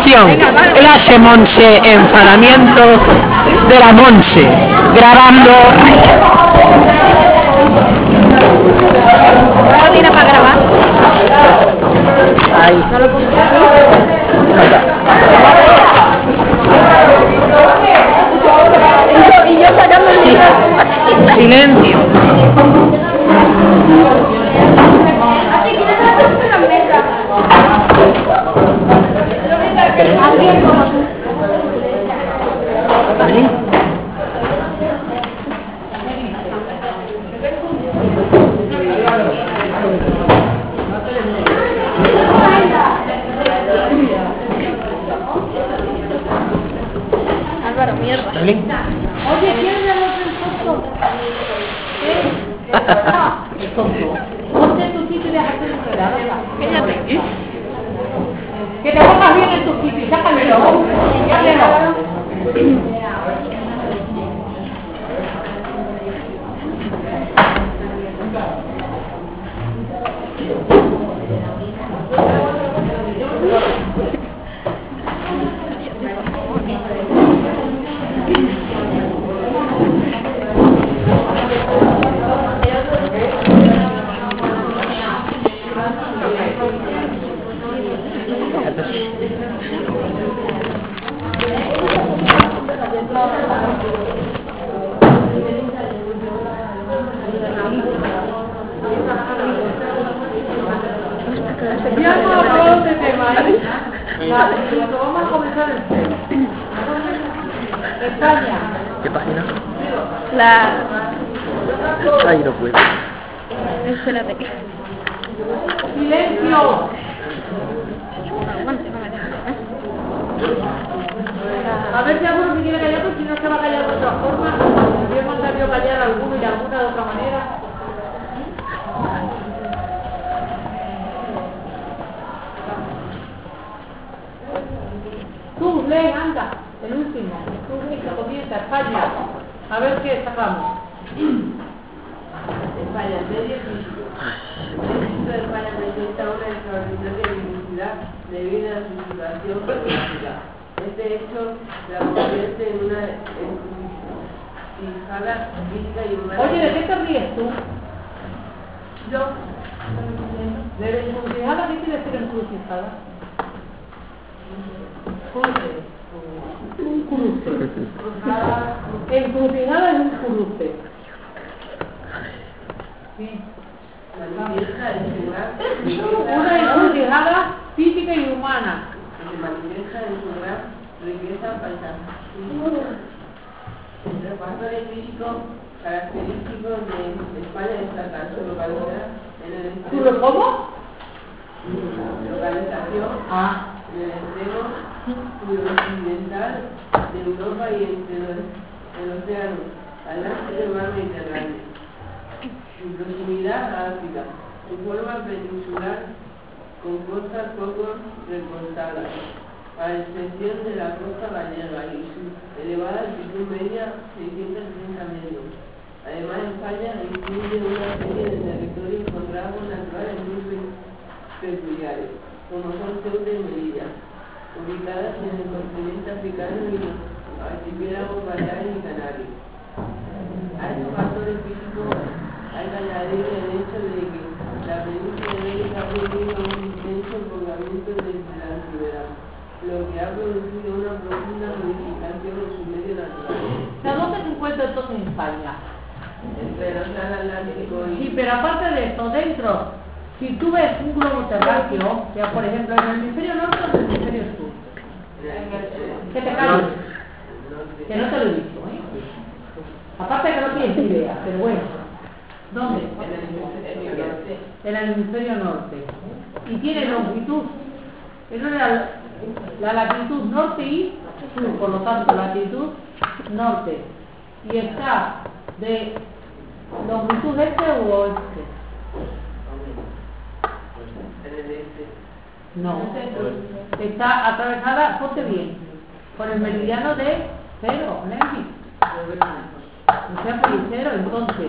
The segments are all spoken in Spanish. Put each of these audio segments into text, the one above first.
grabación. Clase Monse, enfadamiento de la Monse. Grabando. ¿No tiene para grabar? Ahí. Y yo sacando el libro. Silencio. Álvaro, mierda. Oye, ¿quién le va a hacer foto? ¿Qué? El tonto. Ponte en tu sitio y déjate de enredar. Cállate. Que te pongas bien en tu sitio, sácamelo. Sácamelo. Vamos a comenzar el tema. España. ¿Qué página? La... Ahí no puedo. Espérate. Silencio. Aguante, no me dejes. A ver si alguno se quiere callar, porque si no se va a callar de otra forma. Voy a mandar yo callar a alguno y a alguna de otra manera. Tú, lee, anda, el último. Tú, que comienza, España. A ver qué sacamos. España, medio físico. El Instituto de España presenta una extraordinaria diversidad debido a su situación geográfica. Este hecho la convierte en una encrucijada física y humana. Oye, ¿de qué te ríes tú? Yo, ¿De la encrucijada? ¿Qué quiere decir encrucijada? Un cruce. Encrucijada es un cruce. Sí. manifiesta en su gran Una encrucijada física y humana. se manifiesta en su gran riqueza paisajística. El factor físico característico de España destaca su localidad en el extremo. ¿Cómo? Localización en el extremo suroccidental de Europa y entre el océano Atlántico y el mar Mediterráneo. Su proximidad a África, su forma peninsular con costas poco recortadas, a excepción de la costa gallega y su elevada altitud media 630 metros. Además, España incluye una serie de territorios con rasgos naturales muy peculiares, como son Ceuta y Melilla, ubicadas en el continente africano y los archipiélagos Baleares y Canarias. A estos factores físicos hay que añadir el hecho de que la península ibérica ha tenido un intenso poblamiento desde la antigüedad, lo que ha producido una profunda modificación en su medio natural. ¿Dónde se encuentra entonces en España? Entre el océano Atlántico Sí, y... pero aparte de esto, dentro, si tú ves un globo terráqueo, ya por ejemplo en el hemisferio norte o en el hemisferio sur, que te calles, que no te lo he dicho, ¿eh? Aparte de que no tienes idea, pero bueno, ¿dónde? En el hemisferio norte. Y tiene longitud, eso es la latitud norte y sur, por lo tanto latitud norte. Y está de longitud este u oeste. No, está atravesada, ponte bien, por el meridiano de cero, Lenny. O sea, cero, entonces,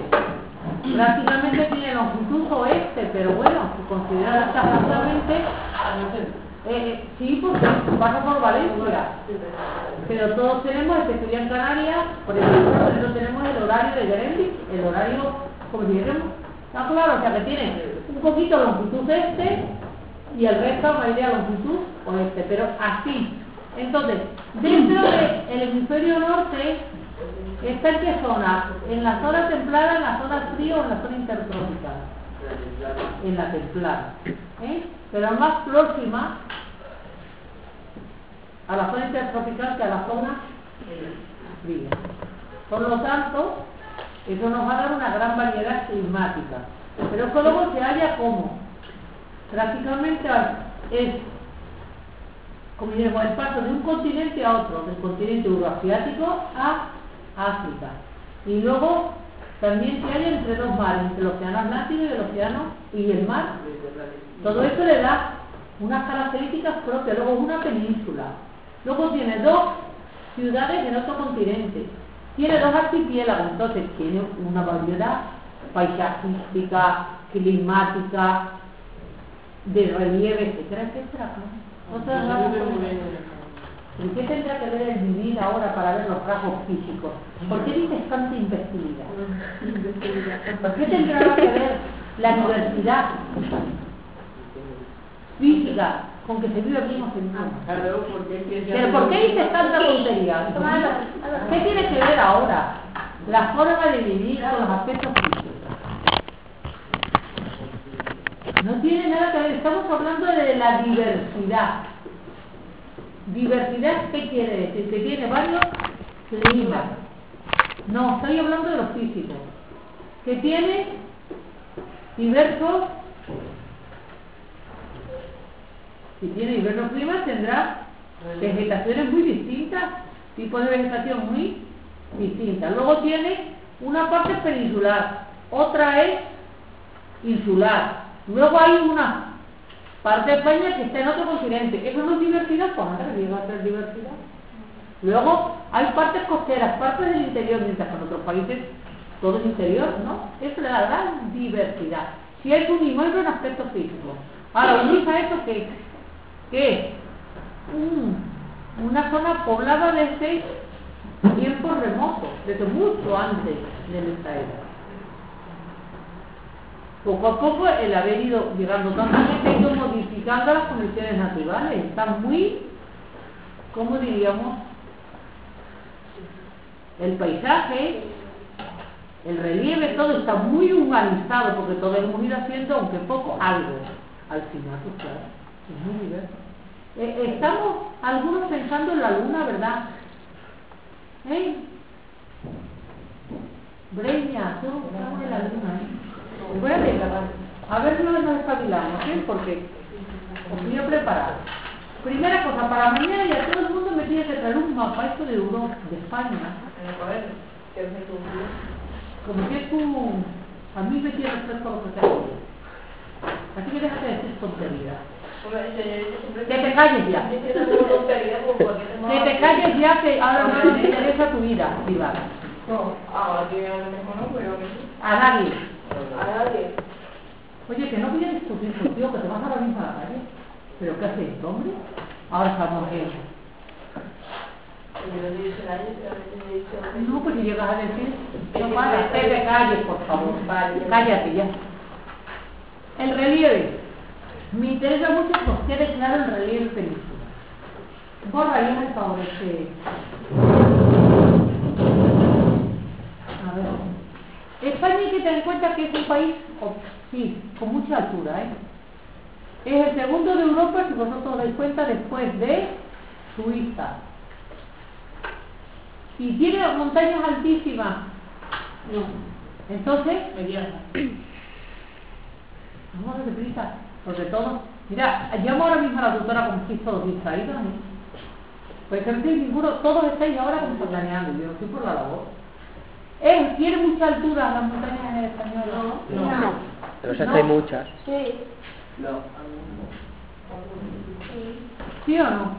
prácticamente tiene longitud oeste, pero bueno, si consideras exactamente, Sí, porque pasa por Valencia. Pero todos tenemos, el que estudia en Canarias, por ejemplo, nosotros tenemos el horario de Greenwich, el horario, como si dijéramos, ¿está claro? O sea, que tiene un poquito longitud este y el resto mayoría longitud oeste, pero así. Entonces, dentro del hemisferio norte, ¿está en qué zona? ¿En la zona templada, en la zona fría o en la zona intertropical? En la templada. Pero más próxima a la zona intertropical que a la zona fría. Por lo tanto, eso nos va a dar una gran variedad climática. Pero que luego se halla como prácticamente es como diremos, el paso de un continente a otro, del continente euroasiático a África. Y luego también se halla entre dos mares, entre el océano Atlántico y el océano y el mar. Todo esto le da unas características propias. Luego es una península. Luego tiene dos ciudades en otro continente. Tiene dos archipiélagos, entonces tiene una variedad paisajística, climática, de relieve, etcétera, etcétera. ¿Y qué tendrá que ver el vivir ahora para ver los rasgos físicos? ¿Por qué dices tanta imbecilidad? ¿Por qué tendrá que ver la diversidad física con que se vive aquí o se vive? ¿Pero por qué dices tanta tontería? ¿Qué tiene que ver ahora la forma de vivir con los aspectos físicos? No tiene nada que ver, estamos hablando de la diversidad. ¿Diversidad qué quiere decir? Que tiene varios climas. No, estoy hablando de los físicos. Que tiene diversos, si tiene diversos climas tendrá vegetaciones muy distintas, tipos de vegetación muy distintas. Luego tiene una parte peninsular, otra es insular. Luego hay una parte de España que está en otro continente. ¿Eso no es diversidad? Pues nada, llega a ser diversidad. Luego hay partes costeras, partes del interior, mientras que en otros países todo es interior, ¿no? Eso le da gran diversidad. Si hay un inmueble en aspecto físico. Ahora, unís a eso que es una zona poblada desde tiempos remotos, desde mucho antes de nuestra era. Poco a poco el haber ido llegando tanta gente ha ido modificando las condiciones naturales. Están muy, ¿cómo diríamos? El paisaje, el relieve, todo está muy humanizado porque todo hemos ido haciendo, aunque poco, algo. Al final, pues claro, es muy diverso. Estamos algunos pensando en la luna, ¿verdad? Breña, todos estamos en la luna, Voy a declarar. A ver si nos espabilamos, porque os voy a preparar. Primera cosa, para mañana ya todo el mundo me tiene que traer un mapa esto de Europa, de España. Como que tú, a mí me tienes respecto a lo que te hago. Así que déjate de decir tonterías. Que te calles ya. Que te calles ya, que ahora no me interesa tu vida privada. A nadie. Oye, que no voy a discutir contigo, que te vas ahora mismo a la calle. ¿Pero qué haces, hombre? Ahora estamos en... No, pues si llegas a decir... No, para, que te calles, por favor. Cállate ya. El relieve. Me interesa mucho que os quede claro el relieve peninsular. Borra ahí, por favor, A ver. España hay que tener en cuenta que es un país, sí, con mucha altura, Es el segundo de Europa, si vosotros os dais cuenta, después de Suiza. ¿Y tiene montañas altísimas? No. Entonces, vamos a deprisa, sobre todo. Mira, llamo ahora mismo a la tutora como si todos distraídos, Pues que no tenéis ninguno, todos estáis ahora como planeando, yo estoy por la labor. ¿Tiene mucha altura las montañas en el español? No. Pero si hay muchas. Sí. ¿Sí o no?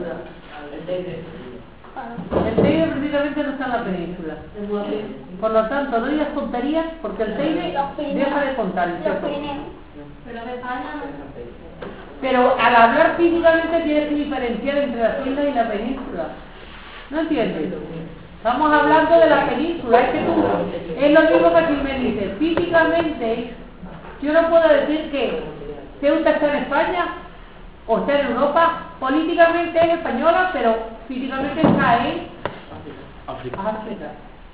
El Teide precisamente no está en la península. Por lo tanto, no digas tonterías porque el Teide deja de contar. Pero de España no. Pero al hablar físicamente tienes que diferenciar entre las islas y la península. ¿No entiendes? Estamos hablando de la península. Es que tú, es lo mismo que aquí me dices. Físicamente, yo no puedo decir que Ceuta está en España o está en Europa. Políticamente es española, pero físicamente está en África.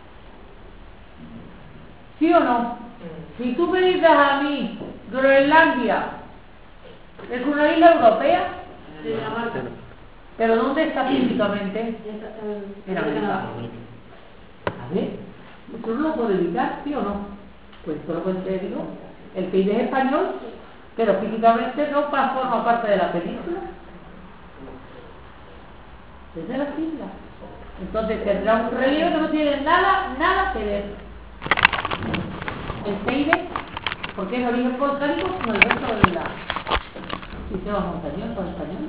¿Sí o no? Si tú me dices a mí, Groenlandia es una isla europea, pero ¿dónde está físicamente? En América. A ver, ¿eso no lo puedo evitar, sí o no? Pues todo lo que te digo, el PIB es español, pero físicamente no forma parte de la península. Es de las islas. Entonces tendrá un relieve que no tiene nada que ver. El PIB, porque es origen volcánico, como el resto de la sistema montañoso español.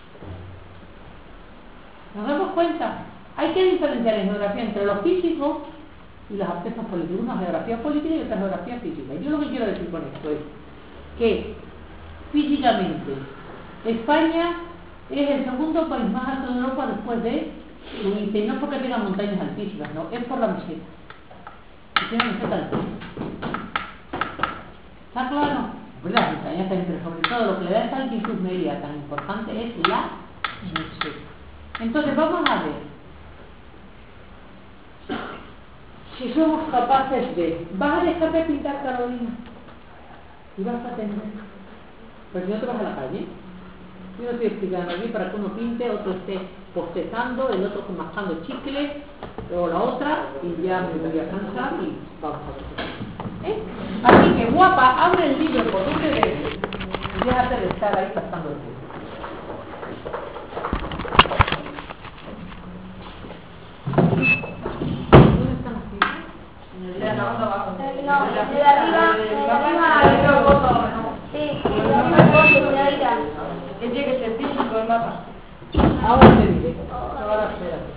¿Nos damos cuenta? Hay que diferenciar en geografía entre lo físico y los aspectos políticos. Una geografía política y otra geografía física. Yo lo que quiero decir con esto es que físicamente España es el segundo país más alto de Europa después de Suiza, y no porque tenga montañas altísimas, no, es por la meseta. Tiene meseta altísima. ¿Está claro? Pues las montañas también, pero sobre todo lo que le da esa altitud media tan importante es la meseta. Entonces vamos a ver si somos capaces de... ¿Vas a dejar de pintar, Carolina? Y vas a tener... Pues si no te vas a la calle. Yo no estoy explicando aquí para que uno pinte, otro esté postezando, el otro mascando chicle, luego la otra, y ya me voy a cansar y vamos a ver. Así que, guapa, abre el libro por donde ves y déjate de estar ahí pasando el tiempo. ¿Dónde están las fichas? De abajo. No, de arriba, sí, señorita. Que tiene que ser físico el mapa. Ahora te diré. Ahora espérate.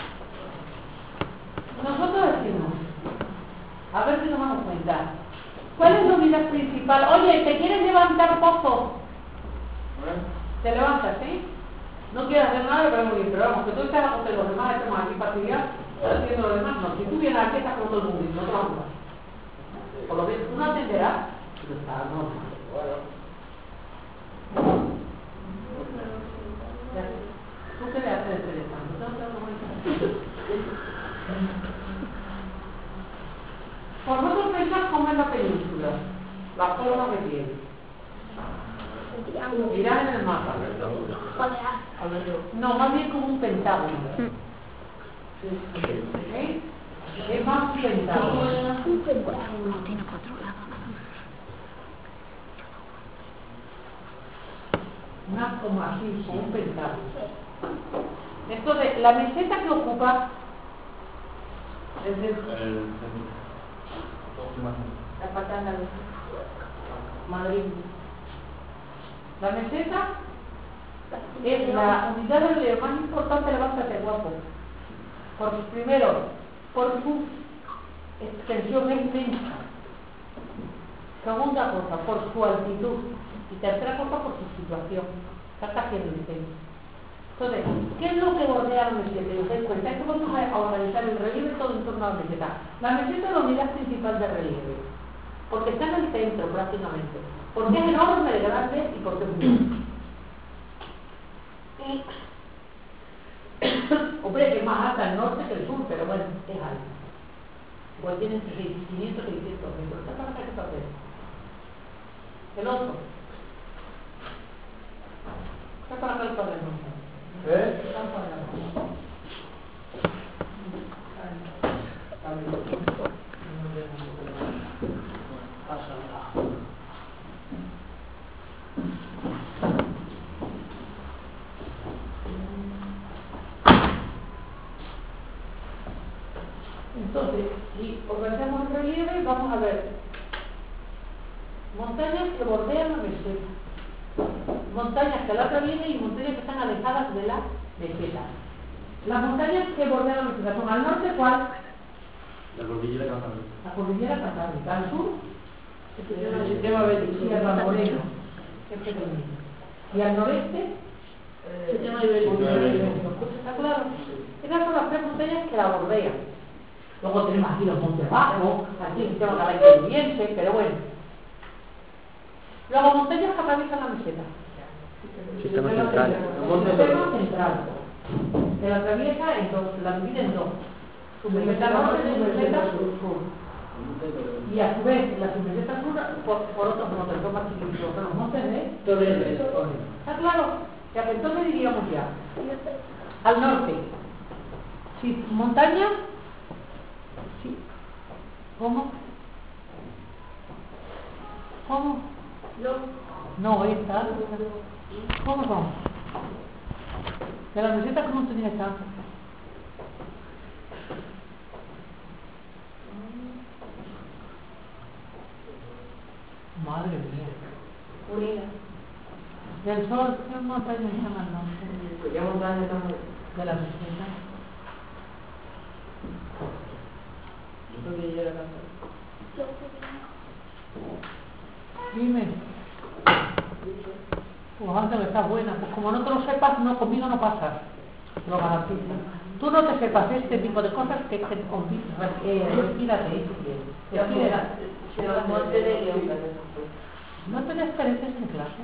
Nosotros decimos, a ver si nos damos cuenta, ¿cuál es la unidad principal? Oye, ¿te quieres levantar poco? Te levantas, ¿sí? No quieres hacer nada, pero muy bien, pero vamos, que tú estás con los demás, estamos aquí partidas, haciendo lo demás, no. Si tú vienes aquí, estás con todo el mundo, no te vamos a hacer. Por lo menos, uno atenderá, pero está normal. ¿Tú qué le haces de teléfono? Vosotros pensáis cómo es la península, la forma que tiene. Mirad en el mapa. No, más bien como un pentágono. ¿Eh? Es más un pentágono. Tiene 4 lados. Más como así, como un pentágono. Entonces, la meseta que ocupa es la patana de Madrid. La meseta es la unidad de relieve más importante, levántate guapo. Primero, por su extensión inmensa. Segunda cosa, por su altitud. Y tercera cosa, por su situación. Está casi en el centro. Entonces, ¿qué es lo que bordea la meseta? ¿Os dais cuenta? Es que vamos a organizar el relieve todo en torno a la meseta. La meseta es la unidad principal de relieve, porque está en el centro prácticamente, porque es enorme de grande y porque es muy hombre, es más alta el norte que el sur, pero bueno, es alta. Igual tiene entre 500 y 600 metros. ¿Está para acá qué papel? El otro. Está para acá el papel, ¿no? Está para acá. Entonces, si organizamos el relieve, vamos a ver montañas que bordean la meseta, montañas que la atraviesan y montañas que están alejadas de la meseta. Las montañas que bordean la meseta son al norte, ¿cuál? La cordillera Cantábrica. La cordillera Cantábrica. Al sur, el sistema Sierra Moreno, que es pequeñito. Y al noreste, Sistema ibérico. ¿está claro? Esas son las tres montañas que la bordean. Luego tenemos aquí los Montes Bajos, aquí el sistema canadiense, pero bueno. Luego montañas que atraviesan la meseta. Sistema central. Sistema central. Se la atraviesa en dos, la divide en dos. Su meseta norte y su meseta sur. Y a su vez, la submeseta sur por otros montes, son más chiquitos, son los montes de Toledo. ¿Está claro? O sea que entonces diríamos ya, al norte, sí, montaña, sí, ¿cómo? ¿Cómo? No, esta, ¿cómo son? De la meseta, ¿cómo montaña está? Madre mía. Unida. Del sol, ¿qué montaña están al norte? ¿Qué montaña estamos? De la meseta. Yo creo que ya era casa. Dime. Pues antes que estás buena, pues como no te lo sepas, no, conmigo no pasas. Te lo garantizo. Tú no te sepas este tipo de cosas que te retírate. Los montes de León. No te despereces en clase.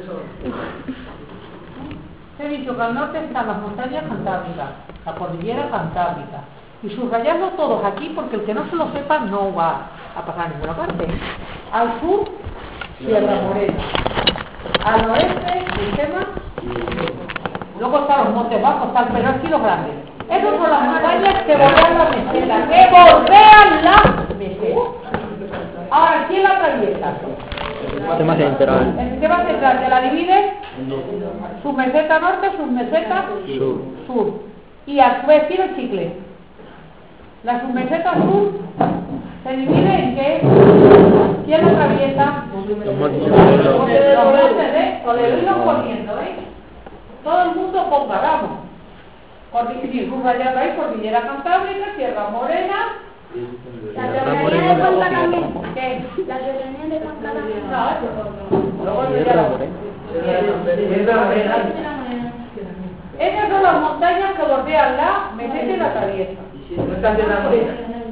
He dicho que al norte están las montañas cantábricas, la cordillera cantábrica. Y subrayarlo todos aquí porque el que no se lo sepa no va a pasar a ninguna parte. Al sur, Sierra Morena. Al oeste, sistema. Luego están los Montes Bajos, están pero aquí los grandes. Esas son las montañas que bordean la meseta, que bordean la meseta. Ahora, ¿quién la atraviesa? Sistema central. El sistema central que la divide, su meseta norte, su meseta sur. Y a su vez tiro el chicle. La submeseta sur se divide en que ¿quién la atraviesa? Los montes de Los Toledo. montes de Toledo y los poniendo, ¿veis? Todo el mundo ponga, vamos. Subrayado ahí, cordillera cantábrica, Sierra Morena. La Sierra serranía Morena de Cuenca no. también. ¿Qué? La serranía de Cuenca también. Luego Sierra Morena. Esas son las montañas que bordean la meseta y la atraviesa. ¿No está Sierra Morena?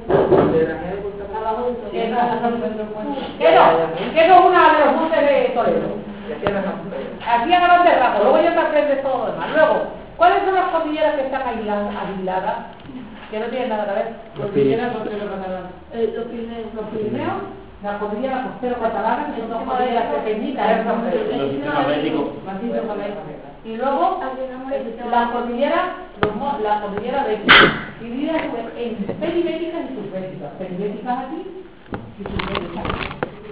Que no es una de los montes de Toledo. Así a grandes rasgos, luego ya te aprendes todo lo demás. Luego, ¿cuáles son las cordilleras que están aisladas? Que no tienen nada que ver. Los Pirineos. Los Pirineos. Los Pirineos, la cordillera costero catalana, que son dos cordilleras pequeñitas. Los sistemas bélicos. Y luego, la cordillera bélica, dividida en peribéticas y subbéticas. Peribéticas aquí y subbéticas aquí.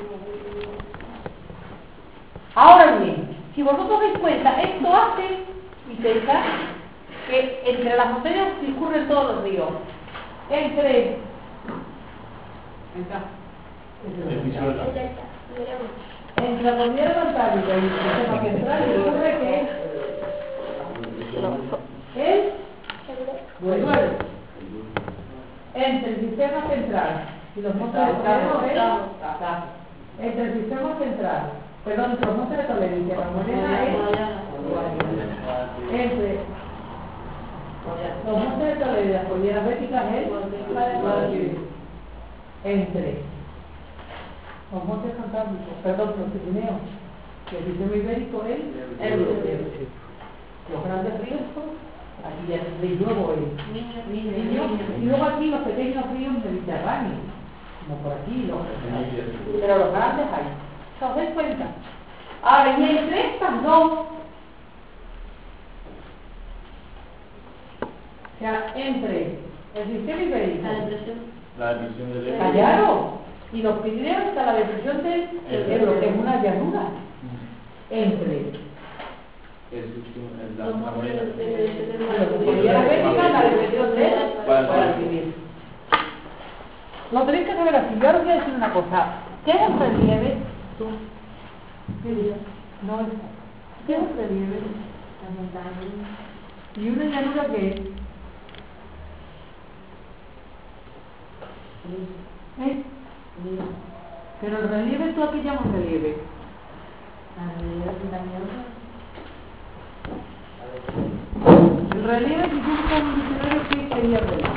Ahora bien, si vosotros dais cuenta, esto hace, y pensáis, que entre las montañas discurren todos los ríos. Entre la cordillera cantábrica y el sistema central discurre que es Duero. Entre el sistema central y los montes de Toledo es Tajo. Entre el sistema central, perdón, entre los montes de Toledo y Sierra Morena es entre los montes de Toledo y las cordilleras béticas es entre los montes cantábricos, perdón, los Pirineos y el sistema ibérico es los grandes ríos son aquí ya y luego y luego aquí los pequeños ríos mediterráneos, como por aquí, pero los grandes hay. ¿Se os dais cuenta? Ahora, y entre estas dos, o sea, entre el sistema ibérico, La depresión del Ebro. Callaro, y los Pirineos está la depresión del Ebro, que es una llanura, entre La Morena. la cordillera bética, la depresión del Guadalquivir. Lo tenéis que saber así. Yo ahora os voy a decir una cosa. ¿Qué es el relieve? Tú. ¿Qué dices? No está. ¿Qué es el relieve? La montaña. ¿Y una llanura qué es? Pero el relieve, ¿tú a qué llamas relieve? El relieve, si yo busco un diccionario, ¿qué sería el relieve?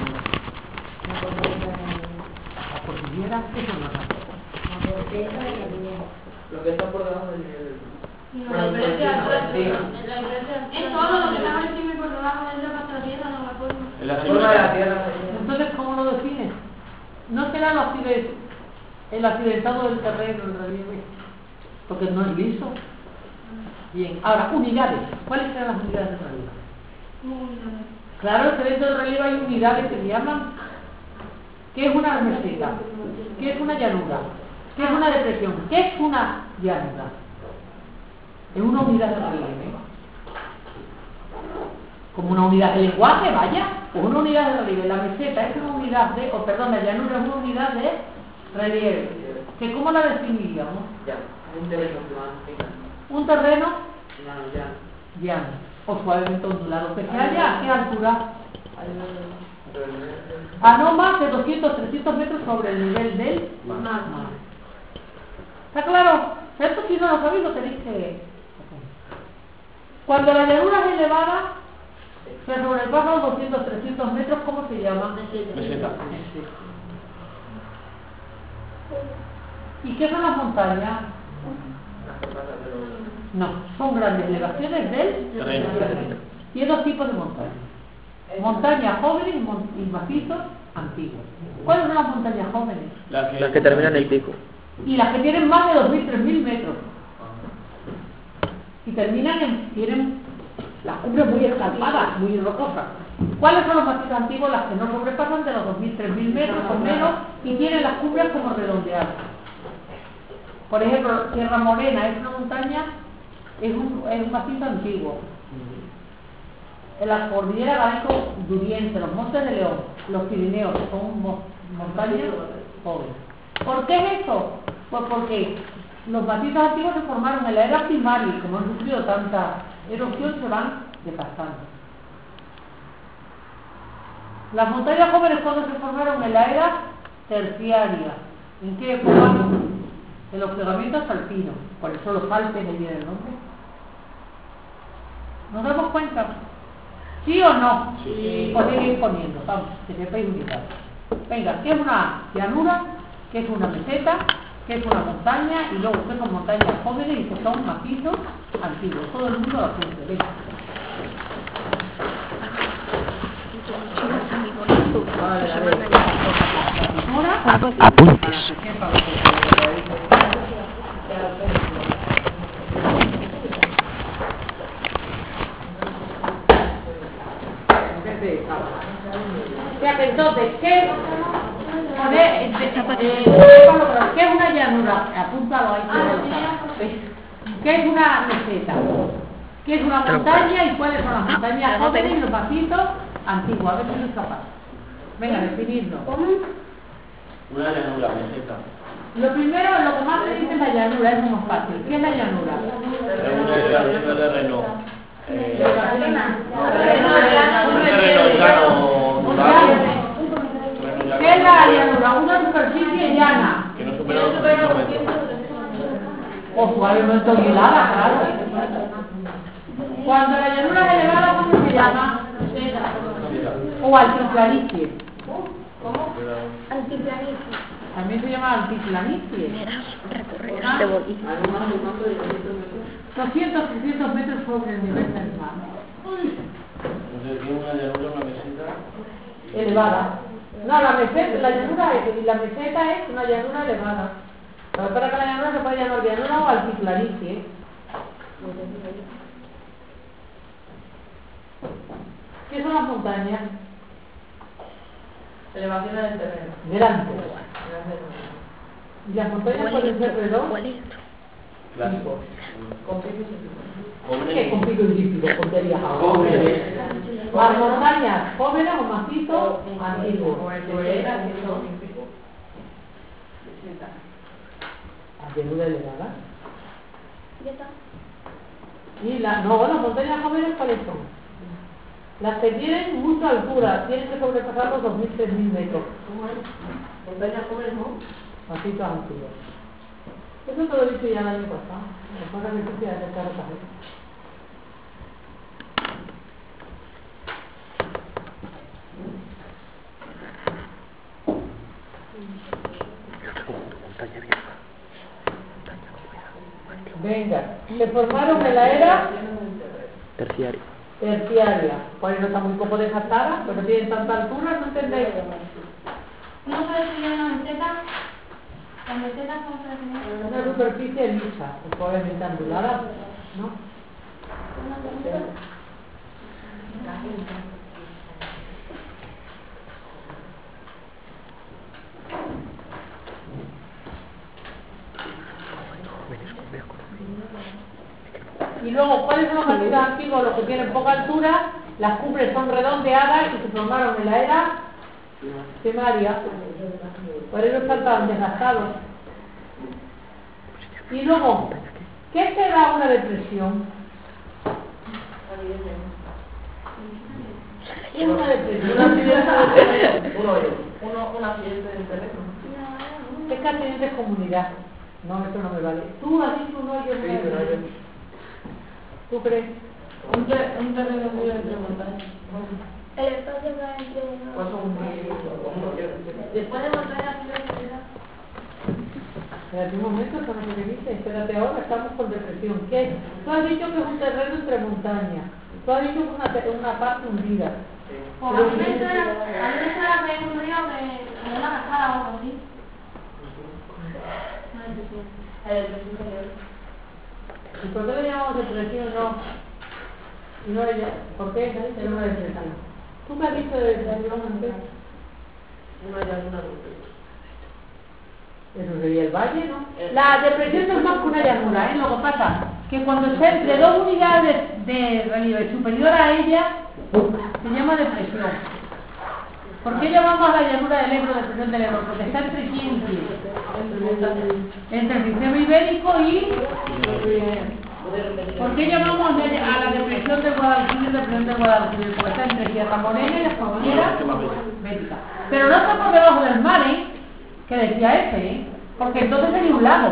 La cordillera, eso no es. Lo que está por debajo del nivel. La diferencia es todo lo que está por encima y por debajo de la pasta de la tierra, no me acuerdo. En la Forma de la tierra. Entonces, ¿cómo lo defines? No será el accidentado del terreno, el relieve, porque no es liso. Bien, ahora, unidades. ¿Cuáles serán las unidades de relieve? Claro, en dentro del relieve hay unidades que se llaman, ¿qué es una meseta? ¿Qué es una llanura? ¿Qué es una depresión? ¿Qué es una llanura? Es una unidad de relieve. Como una unidad de lenguaje, vaya, o una unidad de relieve. La meseta es una unidad de, la llanura es una unidad de relieve. ¿Que cómo la definiríamos? Ya, un terreno plano. Un terreno No, ya. llano o suavemente ondulado. ¿Que se halla a qué altura? A no más de 200-300 metros sobre el nivel del mar. ¿Está claro? ¿Cierto? Si no lo sabéis, lo tenéis que... Cuando la llanura es elevada, se sobrepasa los 200-300 metros, ¿cómo se llama? Meseta. ¿Y qué son las montañas? No, son grandes elevaciones del Terreno. Y hay dos tipos de montañas. Montañas jóvenes y macizos antiguos. ¿Cuáles son las montañas jóvenes? Las que terminan en el pico. Y las que tienen más de 2.000-3.000 metros. Y tienen las cumbres muy escarpadas, muy rocosas. ¿Cuáles son los macizos antiguos? Las que no sobrepasan de los 2.000-3.000 metros o menos y tienen las cumbres como redondeadas. Por ejemplo, Sierra Morena es una montaña, es un macizo antiguo. En la cordillera Gareco-Duriense, los Montes de León, los Pirineos, son montañas jóvenes. ¿Por qué es eso? Pues porque los macizos antiguos se formaron en la era primaria y como han sufrido tanta erosión se van desgastando. Las montañas jóvenes cuando se formaron en la era terciaria. ¿En qué época? En los plegamientos alpinos, por eso los Alpes le viene el nombre. ¿Nos damos cuenta? ¿Sí o no? Sí. Podéis ir poniendo, vamos, que sepáis unidad. Venga, ¿qué es una llanura? ¿Qué es una meseta? ¿Qué es una montaña? Y luego ¿qué son montañas jóvenes y que son macizos antiguos? Todo el mundo lo apunte, venga. Apuntes. O sea que entonces, ¿qué es una llanura? Apúntalo ahí. ¿Qué es una meseta? ¿Qué es una montaña y cuáles son las montañas jóvenes y los macitos antiguos? A ver si soy capaz. Venga, definirlo. Una llanura, meseta. Lo primero, lo que más se dice es la llanura, es más fácil. ¿Qué es la llanura? Es una elevación de terreno. ¿Qué es la llanura? Una superficie llana. Que no supera los 200 metros. O suavemente ondulada, claro. Cuando la llanura es elevada, ¿cómo se llama? O altiplanicie. ¿Cómo? Altiplanicie. También se llama altiplanicie. Recorrer este bolillo. 200-300 metros sobre el nivel del mar. Entonces tiene una llanura, una meseta. Elevada. No, la llanura es, y la meseta es una llanura elevada. Pero para que la llanura se puede llamar llanura o altiplanicie. ¿Qué son las montañas? Elevaciones del terreno. Grandes. ¿Y las montañas pueden ser de dos? ¿Cuál es esto? Clásico. Con pico y sin pico. ¿Qué con pico y lípido? Porterías ahora. Las montañas jóvenes o macizos antiguos. Era que son sin pico. ¿A llanura elevada? Ya está. Y las montañas jóvenes, ¿cuáles son? Las que tienen mucha altura, tienen que sobrepasar los 2.000-3.000 metros. ¿Cómo es? Montañas jóvenes, ¿no? Macitos antiguos. Eso te lo he dicho ya el año pasado. Después de que tú quieras hacer Venga, se formaron en la era Terciario. terciaria. Por eso está muy poco desgastada, pero no tienen tanta altura, ¿no entendéis? No se define una meseta. ¿Las mesetas cómo se define? Una superficie lisa, probablemente ondulada, ¿no? Y luego, ¿cuáles son los casinos antiguos? Los que tienen poca altura, las cumbres son redondeadas y se formaron en la era primaria. Por eso están tan desgastados. Y luego, ¿qué te da una depresión? ¿Qué es una depresión? Un accidente de terreno. Es que accidente es comunidad. No, esto no me vale. Tú has dicho un hoyo. ¿Tú crees? Un terreno muy entre montañas. El espacio está entre Después de montañas, Espérate un momento, eso no me dice. Espérate ahora, estamos con depresión. ¿Qué? Tú has dicho que es un terreno entre montañas. Tú has dicho que es una parte hundida. a mí me suena que es un río que es una cascada o algo así. ¿Y por qué le llamamos depresión y no ella? ¿Por qué? Es una depresión. ¿Tú qué has dicho de depresión antes? una llanura. Eso sería el valle, ¿no? La depresión no es más que una llanura, ¿eh? Lo que pasa que cuando está entre dos unidades de relieve superior a ella, se llama depresión. ¿Por qué llamamos a la llanura del Ebro depresión del Ebro? Porque está entre quién y quién. Entre el sistema ibérico y... ¿Por qué llamamos a la depresión del Guadalquivir depresión del Guadalquivir? Porque está entre Sierra Morena y las cordilleras béticas. Pero no está por debajo del mar, ¿eh? Que decía ese, ¿eh? Porque entonces sería un lago.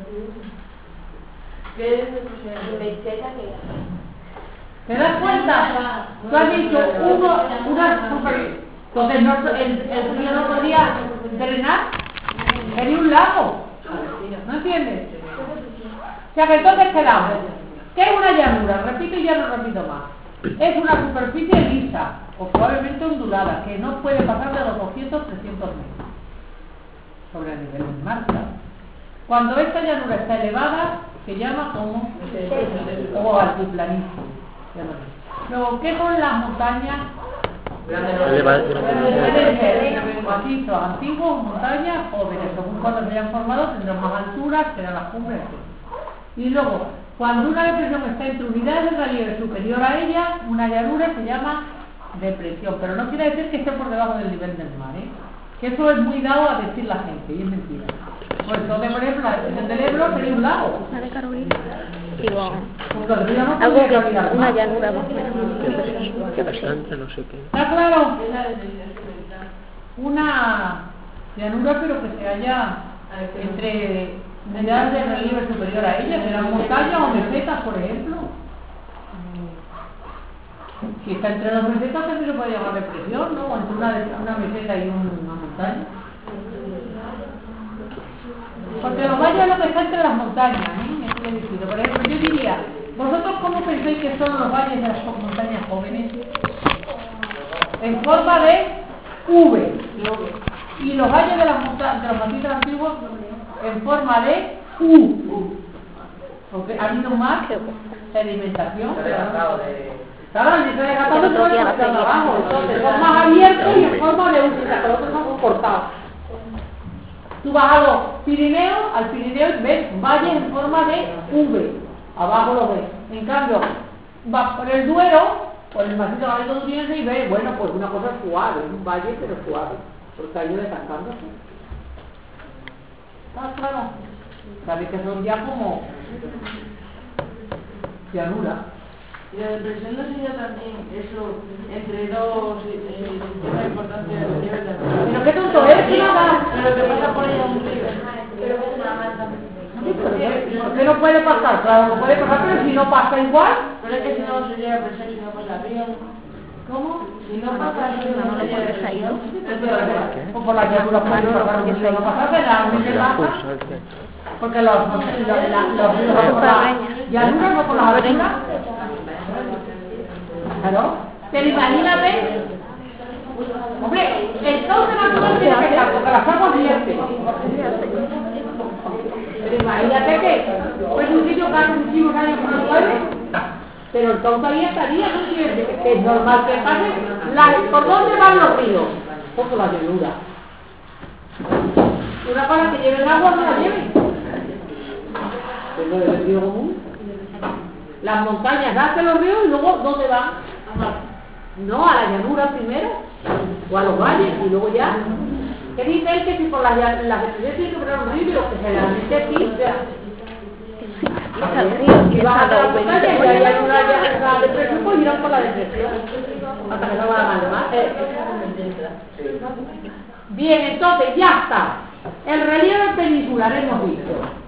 ¿Qué es meseta que ¿Te das cuenta? Tú has dicho una super... Entonces el río no podía drenar. Sería un lago. ¿No entiendes? O sea que entonces quedamos. ¿Qué es una llanura? Repito y ya no repito más. Es una superficie lisa o probablemente ondulada que no puede pasar de los 200-300 metros sobre el nivel del mar. Cuando esta llanura está elevada, se llama como o altiplanicie. Luego, ¿qué son las montañas? Pueden ser macizos antiguos, montañas jóvenes. Según cuando se hayan formado, tendrán más alturas, serán las cumbres. Y luego, cuando una depresión está entre unidades de relieve superior a ella, una llanura se llama depresión. Pero no quiere decir que esté por debajo del nivel del mar, ¿eh? Que eso es muy dado a decir la gente, y es mentira. Pues entonces, por ejemplo, la depresión del Ebro sería un lago. ¿Vale, Carolina? Digo, Porque el río no algo podría que caminar una más. llanura más o menos. Yo qué sé. No sé qué. ¿Está claro? Una llanura, pero que se halla entre unidades de relieve superior a ella, serán montañas o mesetas, por ejemplo. Si está entre dos mesetas, también se puede llamar depresión, ¿no? O entre una meseta y una montaña. Porque los valles es lo que está entre las montañas, ¿eh? Eso lo he decidido. Por ejemplo, yo diría, ¿vosotros cómo pensáis que son los valles de las montañas jóvenes? En forma de V. Y los valles de las montañas, de los macizos antiguos, en forma de U. Porque ha habido más sedimentación. Claro, el desgastado no puede pasar abajo. Entonces son más abiertos y en forma de U. O sea, que los otros son cortados. Tú vas a los Pirineos, al Pirineo y ves valles en forma de V. Abajo lo ves. En cambio, vas por el Duero, por el macizo gallego duriense y ves, bueno, pues una cosa suave, un valle pero suave, porque ha ido desgastándose. ¿Está claro? Sabes que son ya como llanura. Y la depresión no sería también eso, entre dos sistemas importantes del nivel de la tierra. Pero qué tonto eres, que nada. Pero que pasa por ella un río. ¿Por qué no puede pasar? Claro, no puede pasar, pero si no pasa igual. Pero es que si no se llega a pensar si no pasa río. ¿Cómo? Si no pasa río, no le llega a río. O por la llanura puede pasar, no pasa, pero la pasa. Porque los ríos van por la llanura, no por las alturas. Claro. Pero imagínate, hombre, el cauce natural tiene que estar, porque las aguas vierten. Pero imagínate que, pues un sitio que hace muchísimos años que no llueve, pero el cauce ahí estaría, ¿no? Que es normal que pase. ¿Por dónde van los ríos? Por la llanura. Una cosa que lleven agua no la lleven. Eso es el río común. Las montañas hacen los ríos y luego ¿dónde van? No, a la llanura primero, o a los valles y luego ya. ¿Qué dice él? Que si por las estudiantes tiene que poner un río, pero que generalmente aquí, o sea, y van a la montaña y ahí hay una depresión, pues irán por la depresión hasta que no van a mal. Bien, entonces ya está. El relieve peninsular hemos visto.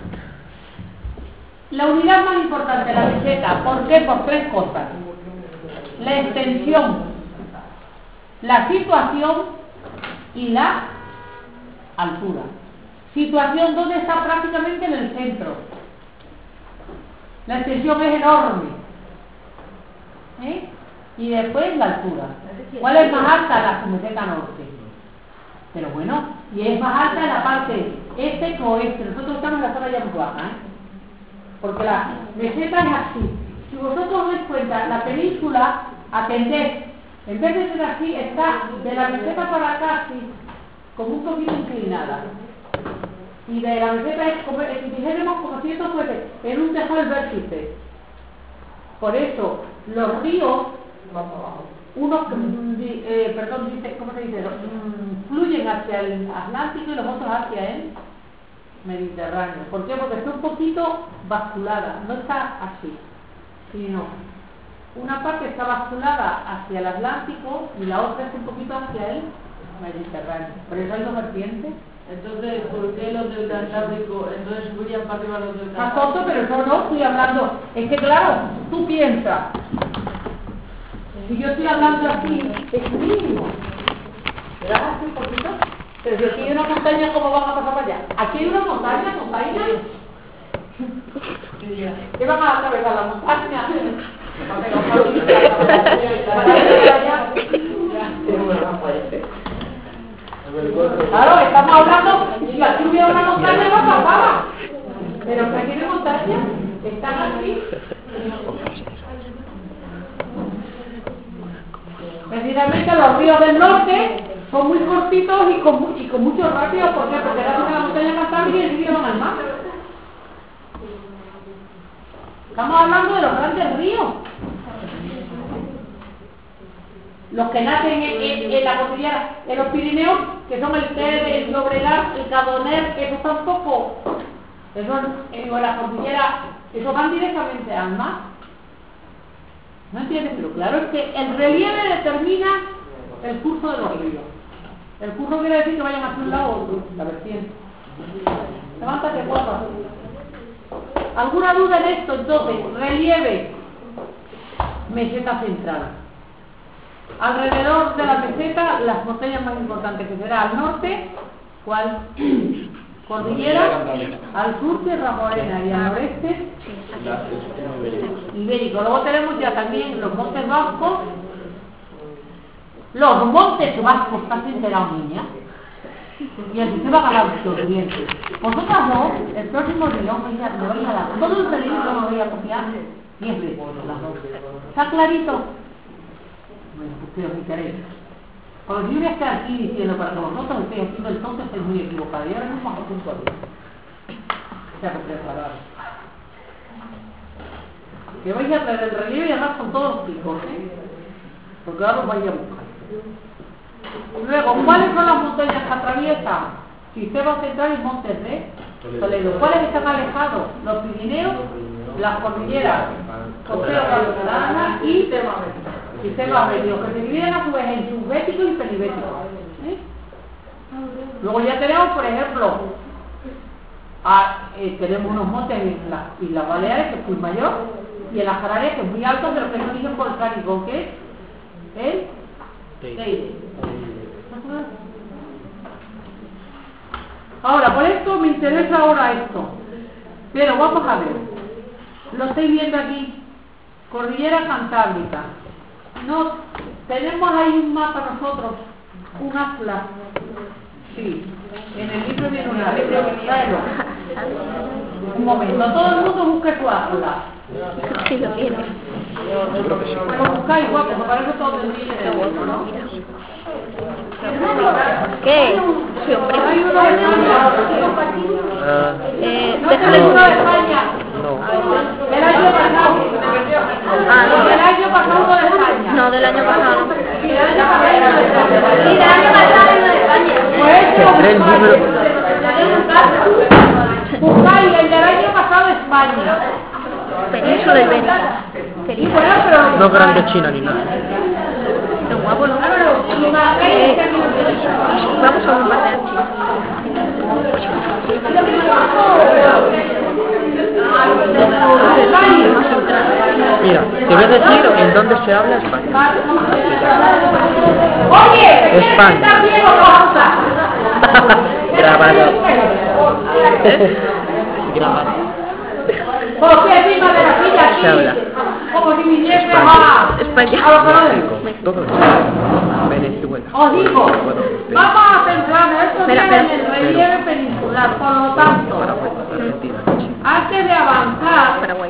La unidad más importante de la meseta, ¿por qué? Por tres cosas: la extensión, la situación y la altura. Situación donde está prácticamente en el centro. La extensión es enorme. Y después la altura. ¿Cuál es más alta? La meseta norte. Pero bueno, y es más alta en la parte este que oeste. Nosotros estamos en la zona ya muy baja, porque la meseta es así. Si vosotros os dais cuenta, la península, atended, en vez de ser así, está de la meseta para acá así, como un poquito inclinada. Y de la meseta es como si dijéramos como si esto fuese en un tejado el vértice. Por eso, los ríos, unos, dice, ¿cómo se dice? Fluyen hacia el Atlántico y los otros hacia el Mediterráneo. ¿Por qué? Porque está un poquito basculada, no está así, sino una parte está basculada hacia el Atlántico y la otra está un poquito hacia el Mediterráneo. Por eso hay dos vertientes. Entonces, ¿por qué los del Cantábrico entonces subían para arriba los del Más Cantábrico? corto, pero eso no estoy hablando. Es que claro, tú piensas, si yo estoy hablando así, es mínimo. ¿Verás así un poquito? Pero si aquí hay una montaña, ¿cómo van a pasar para allá? Aquí hay una montaña. ¿Qué van a atravesar la montaña? Claro, estamos hablando, si aquí hubiera una montaña no pasaba, pero que aquí hay montañas, están así. Precisamente los ríos del norte son muy cortitos y con mucho rápido. ¿Por qué? Porque eran una montaña cantábrica y el río van al mar. Estamos hablando de los grandes ríos. Los que nacen en la cordillera, en los Pirineos, que son el Ter, el Llobregat, el Cadoner, esos tampoco, esos en la cordillera, esos van directamente al mar. ¿No entiendes? Pero claro, es que el relieve determina el curso de los ríos. El curso quiere decir que vayan hacia un lado o otro, la vertiente. Levántate, guapa. ¿Alguna duda en esto? Entonces, relieve, meseta central. Alrededor de la meseta, las montañas más importantes, que será al norte, ¿cuál? Cordillera, al sur Sierra Morena y al noreste Ibérico. Luego tenemos ya también los montes vascos. Los montes vascos, ¿estás enterado, niña? Y el sistema galáctico siguiente. Vosotras dos, el próximo día me vais a dar todo el relieve que me voy a copiar 10 veces las dos. ¿Está clarito? Bueno, pues os interesa. Porque yo voy a estar aquí diciendo para que vosotros estéis haciendo el tonto, estéis muy equivocados. Y ahora mismo a punto de se ha preparado. Que vais a traer el relieve y además con todos los picos, porque ahora los vais a buscar. Luego, ¿cuáles son las montañas que atraviesan? Sistema central y montes de Toledo. ¿Cuáles están alejados? Los Pirineos, las cordilleras, Costero, Valladolid y sistema medio, que se dividen a su vez en subbético y peribético. Luego ya tenemos, por ejemplo, tenemos unos montes en las Islas Baleares, que es muy mayor, y en las Canarias, que es muy alto, pero que es un origen volcánico, que es el Teide. Ahora, por esto me interesa ahora esto. Pero vamos a ver, lo estáis viendo aquí, Cordillera Cantábrica. No, tenemos ahí un mapa nosotros, un atlas. Sí, en el libro viene un atlas. Tráelo. Un momento, todo el mundo busque su atlas. Sí, lo tiene. Lo buscáis, guapo, porque para eso todo tendría de bueno, ¿no? ¿Qué? Sí, hombre. Hay uno de España. No Déjale hay uno de uno. España. No. El año pasado. Ah, no. El año pasado uno de España. No, del año pasado. Y del año pasado uno de España. Y del año pasado uno de España. Pues Tendré el número. buscáis el del año pasado de España. Península Ibérica. Y Querido. bueno, pero No grande China ni nada. Qué guapo, ¿no? imagináis que Vamos a bombardear China. Mira, te voy a decir en dónde se habla español. Oye, España. está bien o pausa. Grabado. Grabado. Porque encima de la silla Se habla. aquí, como si viniese España. a los colores. México, todo eso. Venezuela. Os digo, Bueno, vamos a centrarnos, esto Espera, viene en espera. el relieve peninsular, por lo tanto, Paraguay, Argentina, Chile. antes de avanzar, Paraguay.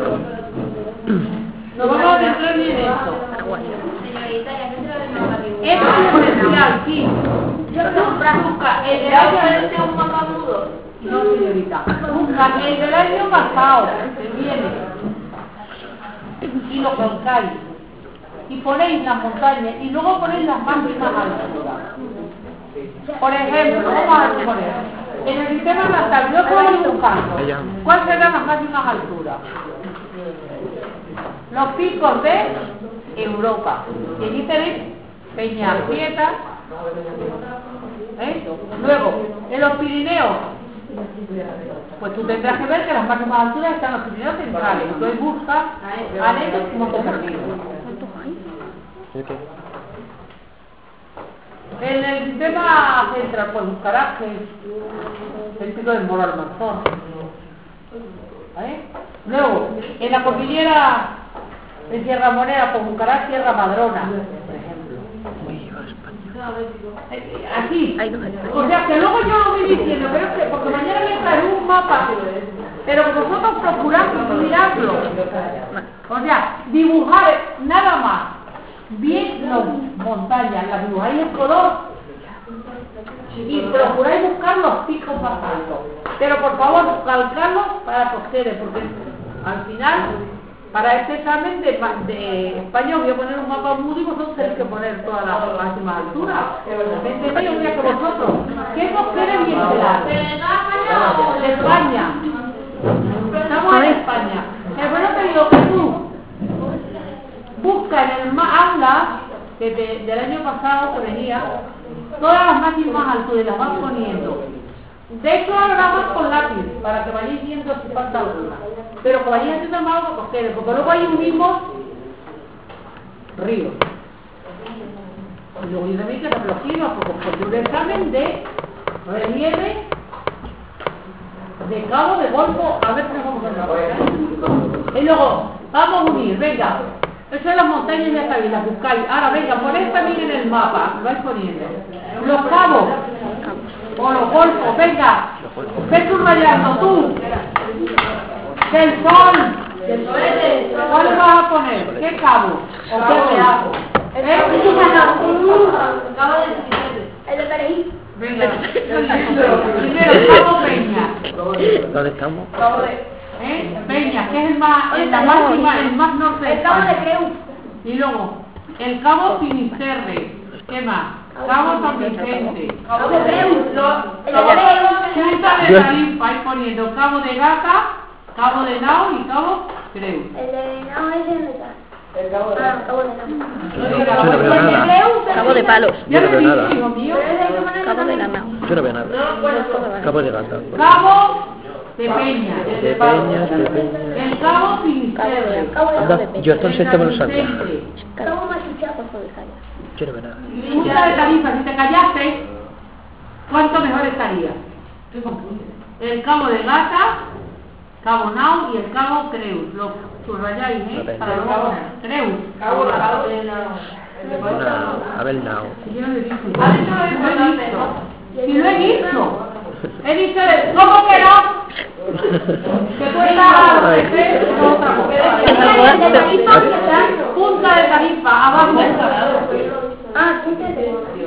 nos vamos a centrar bien en esto. Paraguay. Señorita, ya que se lo demás. Esto es esencial, sí. Busca el del año... un mapa mudo? No, señorita. Busca el del año pasado, que viene, y lo colocáis. Y ponéis las montañas, y luego ponéis las máximas alturas. Por ejemplo, vamos a poner, en el sistema natal, yo puedo ir buscando, ¿cuáles serán las máximas alturas? Los picos de Europa. Y allí tenéis Peñafieta, ¿eh? Luego, en los Pirineos, pues tú tendrás que ver que las máximas alturas están en los Pirineos centrales. Entonces busca Anetos y Montecarlo. En el sistema central, pues buscarás que es el pico del Moro Almanzor. ¿Vale? Luego, en la cordillera de Sierra Morena, pues buscarás Sierra Madrona, por ejemplo. Así. O sea, que luego yo lo voy diciendo, pero es que, porque mañana me traeré un mapa, pero que vosotros procurad mirarlo. O sea, dibujar nada más. Bien las montañas, las dibujáis en color y procuráis buscar los picos más altos. Pero por favor, calcarlos para que os quede, porque al final, para este examen de español voy a poner un mapa mudo y vosotros tenéis que poner todas las máximas alturas. ¿Entendéis? O sea que vosotros, que os quede bien claro. De España. Estamos en España. Es bueno que digo que tú busca en el atlas que del año pasado que venía todas las máximas alturas, las vas poniendo. De hecho ahora vamos con lápiz para que vayáis viendo si falta alguna, pero que vayáis haciendo más que os quede, porque luego hay un mismo río. Y luego yo también que reflexivo, porque un examen de relieve de Cabo de Golfo, a ver si nos vamos a ver. Y luego vamos a unir, venga. Esas son las montañas de acá y las buscáis. Ahora venga, ponéis también en el mapa, lo vais poniendo. Los cabos, o los golfos, venga. Ve subrayando tú. Del sol. ¿Cuál vas a poner? ¿Qué cabo? ¿O qué cabo? Cabo de Trinidad. El de Pereí. Venga. Primero, Cabo Peña. ¿Dónde estamos? Cabo de... Peña, que es el la máxima, el más norte de El Cabo de España. Creus. Y luego, el Cabo Finisterre. ¿Qué más? Cabo San Vicente. Cabo de Creus. El de Creus. Punta de Tarifa, ahí poniendo Cabo de Gata, Cabo de Nao y Cabo Creus. El de Nao es el metal. El cabo de... Ah, Cabo de Nao. Yo no veo nada. Cabo de Palos. Yo no veo nada. Hijo mío. Cabo de la Nao. Yo no veo nada. Cabo de Gata. Cabo de Peña. De Peñas, de Peñas. El Cabo Finisterre. Anda, yo entonces este me lo sabía. Cabo Machichaco, por favor. Yo no veo nada. Punta de Tarifa, si te callaste, ¿cuánto mejor estaría? El Cabo de Gata, Cabo Nao y el cabo Creus. Lo subrayáis, para luego poner. Creus. Abel Nao. Si yo no lo he visto. Si lo he visto. He dicho, ¿cómo que no? Que tú estás otra cosa. Punta de Tarifa, abajo. Punta de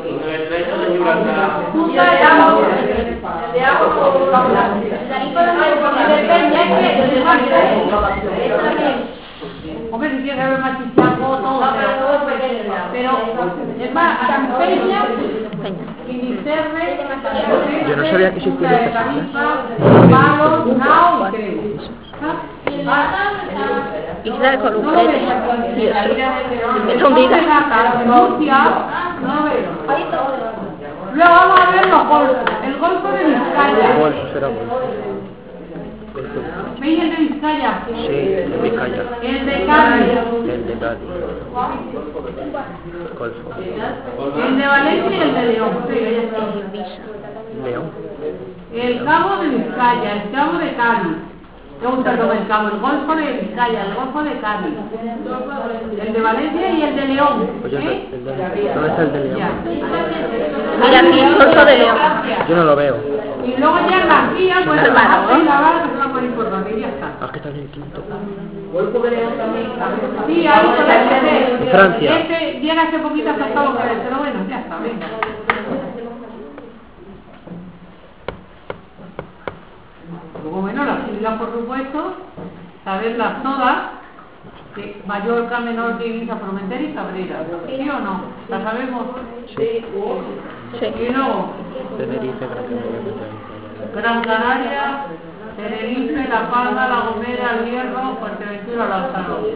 hombre, si quieres ver más chichaco, todo, pero es más, Campeña, Finisterre, Yo no sabía que existía esta Tarifa, Palos, Nao y Creus. Isla de Columbrete. Dios. Está hundida. Luego vamos a ver los golfos. El golfo de Vizcaya. Golfo, será golfo. ¿Veis el de Vizcaya? Sí, de Vizcaya. El de Cádiz. El de Cádiz. Golfo. El de Valencia y el de León. León. El cabo de Vizcaya, el cabo de Cádiz. Perdón, el cabo, el golfo de Vizcaya, el golfo de Cádiz. El de Valencia y el de León. Oye, ¿dónde está el de León? Mira aquí, Golfo de León. Yo no lo veo. Y luego ya en las guías, pues la base y la barra, que es lo más importante, y ya está. Ah, que está en el quinto. Sí, ahí con el Francia. Este llega hace poquito hasta octavo que pero bueno, ya está, venga. Luego, bueno, las siglas, por supuesto, saberlas todas, que Mallorca, Menorca, Ibiza, Formentera y Cabrera. ¿Sí o no? ¿Las sabemos? Sí. Sí. Y luego, Tenerife, Gran Canaria, Tenerife, La Palma, La Gomera, El Hierro, Fuerteventura, Lanzarote.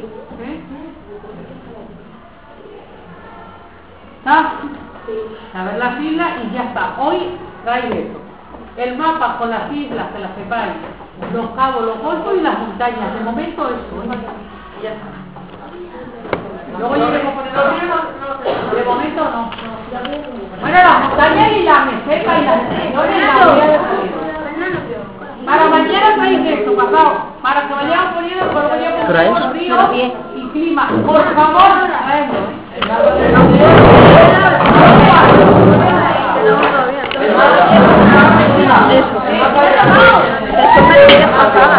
¿Está? Saber las islas y ya está. Hoy trae eso. El mapa con las islas, que las sepáis, los cabos, los golfos y las montañas. De momento eso, y ya está. Luego lleguemos por el otro. De momento no. Bueno, las montañas y las mesetas y las regiones y las vías de salido. Para mañana traéis esto, pasado. Para que vayamos poniendo, por luego lleguemos por río y clima. Por favor, traedlo. Eso. Eso me lo pasada.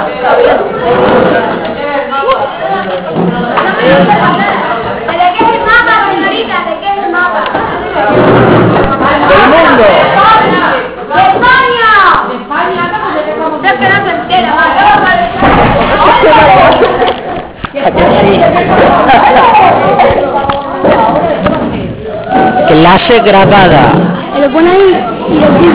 ¿De qué es el mapa, señorita? ¿De qué es el mapa? ¡Del mundo! ¡De España! De España, Estoy esperando entera, Clase grabada. lo pone ahí y lo